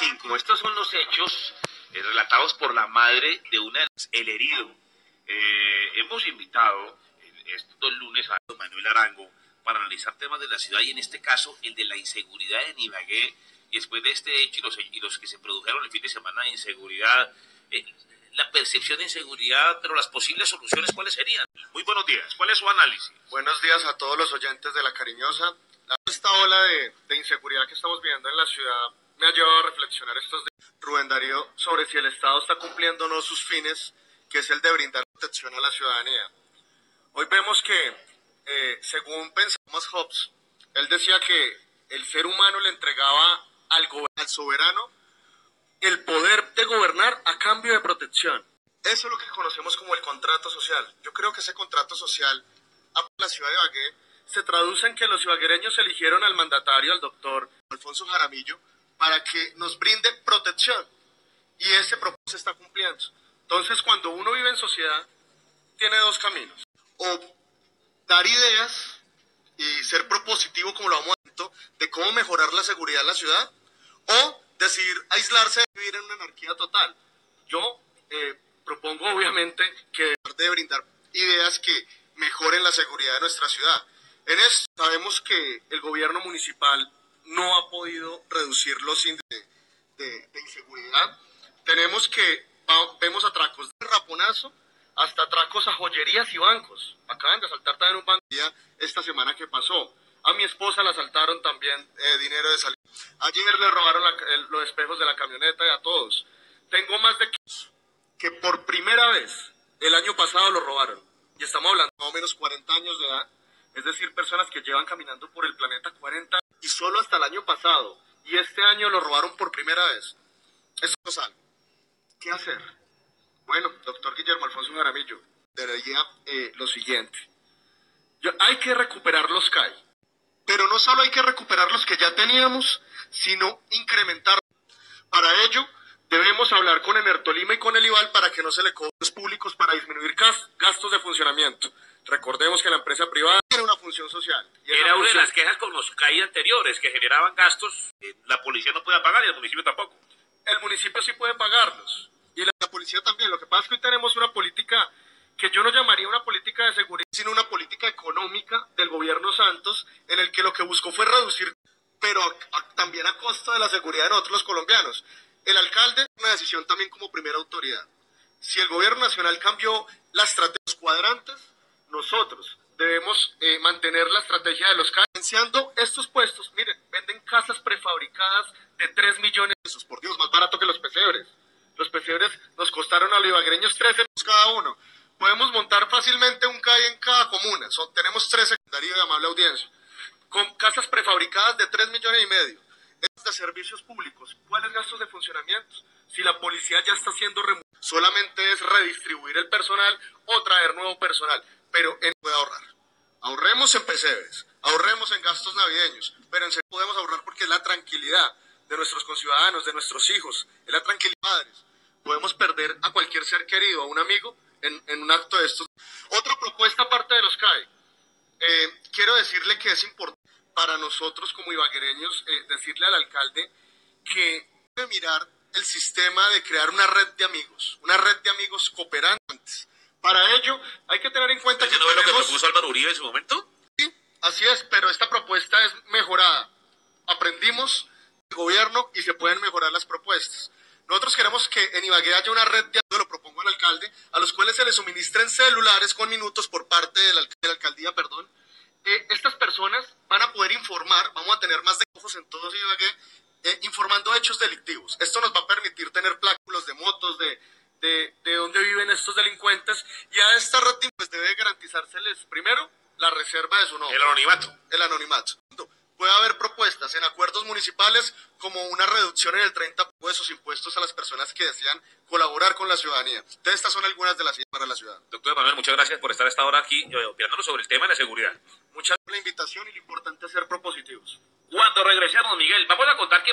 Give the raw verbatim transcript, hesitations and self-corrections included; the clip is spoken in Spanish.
cinco. Estos son los hechos eh, relatados por la madre de una de las, el herido. Eh, hemos invitado eh, estos dos lunes a Manuel Arango para analizar temas de la ciudad y en este caso el de la inseguridad en Ibagué. Y después de este hecho y los, y los que se produjeron el fin de semana de inseguridad, eh, la percepción de inseguridad, pero las posibles soluciones, ¿cuáles serían? Muy buenos días, ¿cuál es su análisis? Buenos días a todos los oyentes de La Cariñosa. Esta ola de, de inseguridad que estamos viviendo en la ciudad me ha llevado a reflexionar estos días, Rubén Darío, sobre si el Estado está cumpliendo o no sus fines, que es el de brindar protección a la ciudadanía. Hoy vemos que, eh, según pensamos Hobbes, él decía que el ser humano le entregaba al, al soberano el poder de gobernar a cambio de protección. Eso es lo que conocemos como el contrato social. Yo creo que ese contrato social a la ciudad de Ibagué se traduce en que los ibaguereños eligieron al mandatario, al doctor Alfonso Jaramillo, para que nos brinde protección. Y ese propósito se está cumpliendo. Entonces, cuando uno vive en sociedad, tiene dos caminos. O dar ideas y ser propositivo, como lo vamos a ver, de cómo mejorar la seguridad de la ciudad, o decidir aislarse y vivir en una anarquía total. Yo eh, propongo, obviamente, que de brindar ideas que mejoren la seguridad de nuestra ciudad. En esto sabemos que el gobierno municipal no ha podido reducir los índices de, de, de inseguridad. Tenemos que, vemos atracos de raponazo hasta atracos a joyerías y bancos. Acaban de asaltar también un banco esta semana que pasó. A mi esposa la asaltaron también eh, dinero de salida. Ayer le robaron la, el, los espejos de la camioneta y a todos. Tengo más de que por primera vez el año pasado lo robaron. Y estamos hablando de más o menos cuarenta años de edad. Es decir, personas que llevan caminando por el planeta cuarenta años y solo hasta el año pasado. Y este año lo robaron por primera vez. Eso es algo. ¿Qué hacer? Bueno, doctor Guillermo Alfonso Jaramillo, diría eh, lo siguiente. Yo, hay que recuperar los C A I. Pero no solo hay que recuperar los que ya teníamos, sino incrementar. Para ello, debemos hablar con Enertolima y con el IVAL para que no se le cobren los públicos para disminuir gastos de funcionamiento. Recordemos que la empresa privada tiene una función social. Y era una de las quejas con los C A I anteriores, que generaban gastos, eh, la policía no puede pagar y el municipio tampoco. El municipio sí puede pagarlos, y la, la policía también. Lo que pasa es que hoy tenemos una política que yo no llamaría una política de seguridad, sino una política económica del gobierno Santos, en el que lo que buscó fue reducir, pero a, a, también a costa de la seguridad de nosotros los colombianos. El alcalde, una decisión también como primera autoridad. Si el gobierno nacional cambió la estrategia de los cuadrantes, nosotros debemos eh, mantener la estrategia de los C A I. Financiando estos puestos, miren, venden casas prefabricadas de tres millones de pesos, por Dios, más barato que los pesebres. Los pesebres nos costaron a los ibaguereños trece cada uno. Podemos montar fácilmente un C A I en cada comuna. Son, tenemos tres secundarios de amable audiencia. Con casas prefabricadas de tres millones y medio. Estos de servicios públicos. ¿Cuáles gastos de funcionamiento? Si la policía ya está siendo removida, solamente es redistribuir el personal o traer nuevo personal. Pero en puede ahorrar. Ahorremos en pesebres, ahorremos en gastos navideños, pero en serio podemos ahorrar porque es la tranquilidad de nuestros conciudadanos, de nuestros hijos, es la tranquilidad de los padres. Podemos perder a cualquier ser querido, a un amigo, En, en un acto de estos. Otra propuesta aparte de los C A I. Eh, quiero decirle que es importante para nosotros como ibaguereños eh, decirle al alcalde que debe mirar el sistema de crear una red de amigos, una red de amigos cooperantes. Para ello hay que tener en cuenta que no tenemos... es lo que propuso Álvaro Uribe en su momento? Sí, así es, pero esta propuesta es mejorada. Aprendimos del gobierno y se pueden mejorar las propuestas. Nosotros queremos que en Ibagué haya una red de amigos, lo propongo al alcalde, a los cuales se les suministren celulares con minutos por parte de la, de la alcaldía, perdón. Eh, estas personas van a poder informar, vamos a tener más de ojos en todos Ibagué, eh, informando hechos delictivos. Esto nos va a permitir tener pláculos de motos, de, de, de dónde viven estos delincuentes, y a esta red pues, debe garantizárseles, primero, la reserva de su nombre. El anonimato. El anonimato. Puede haber propuestas en acuerdos municipales como una reducción en el treinta por ciento de esos impuestos a las personas que desean colaborar con la ciudadanía. Entonces, estas son algunas de las ideas para la ciudad. Doctor Manuel, muchas gracias por estar a esta hora aquí eh, opinándonos sobre el tema de la seguridad. Muchas gracias por la invitación y lo importante es ser propositivos. Cuando regresemos, Miguel, vamos a contar que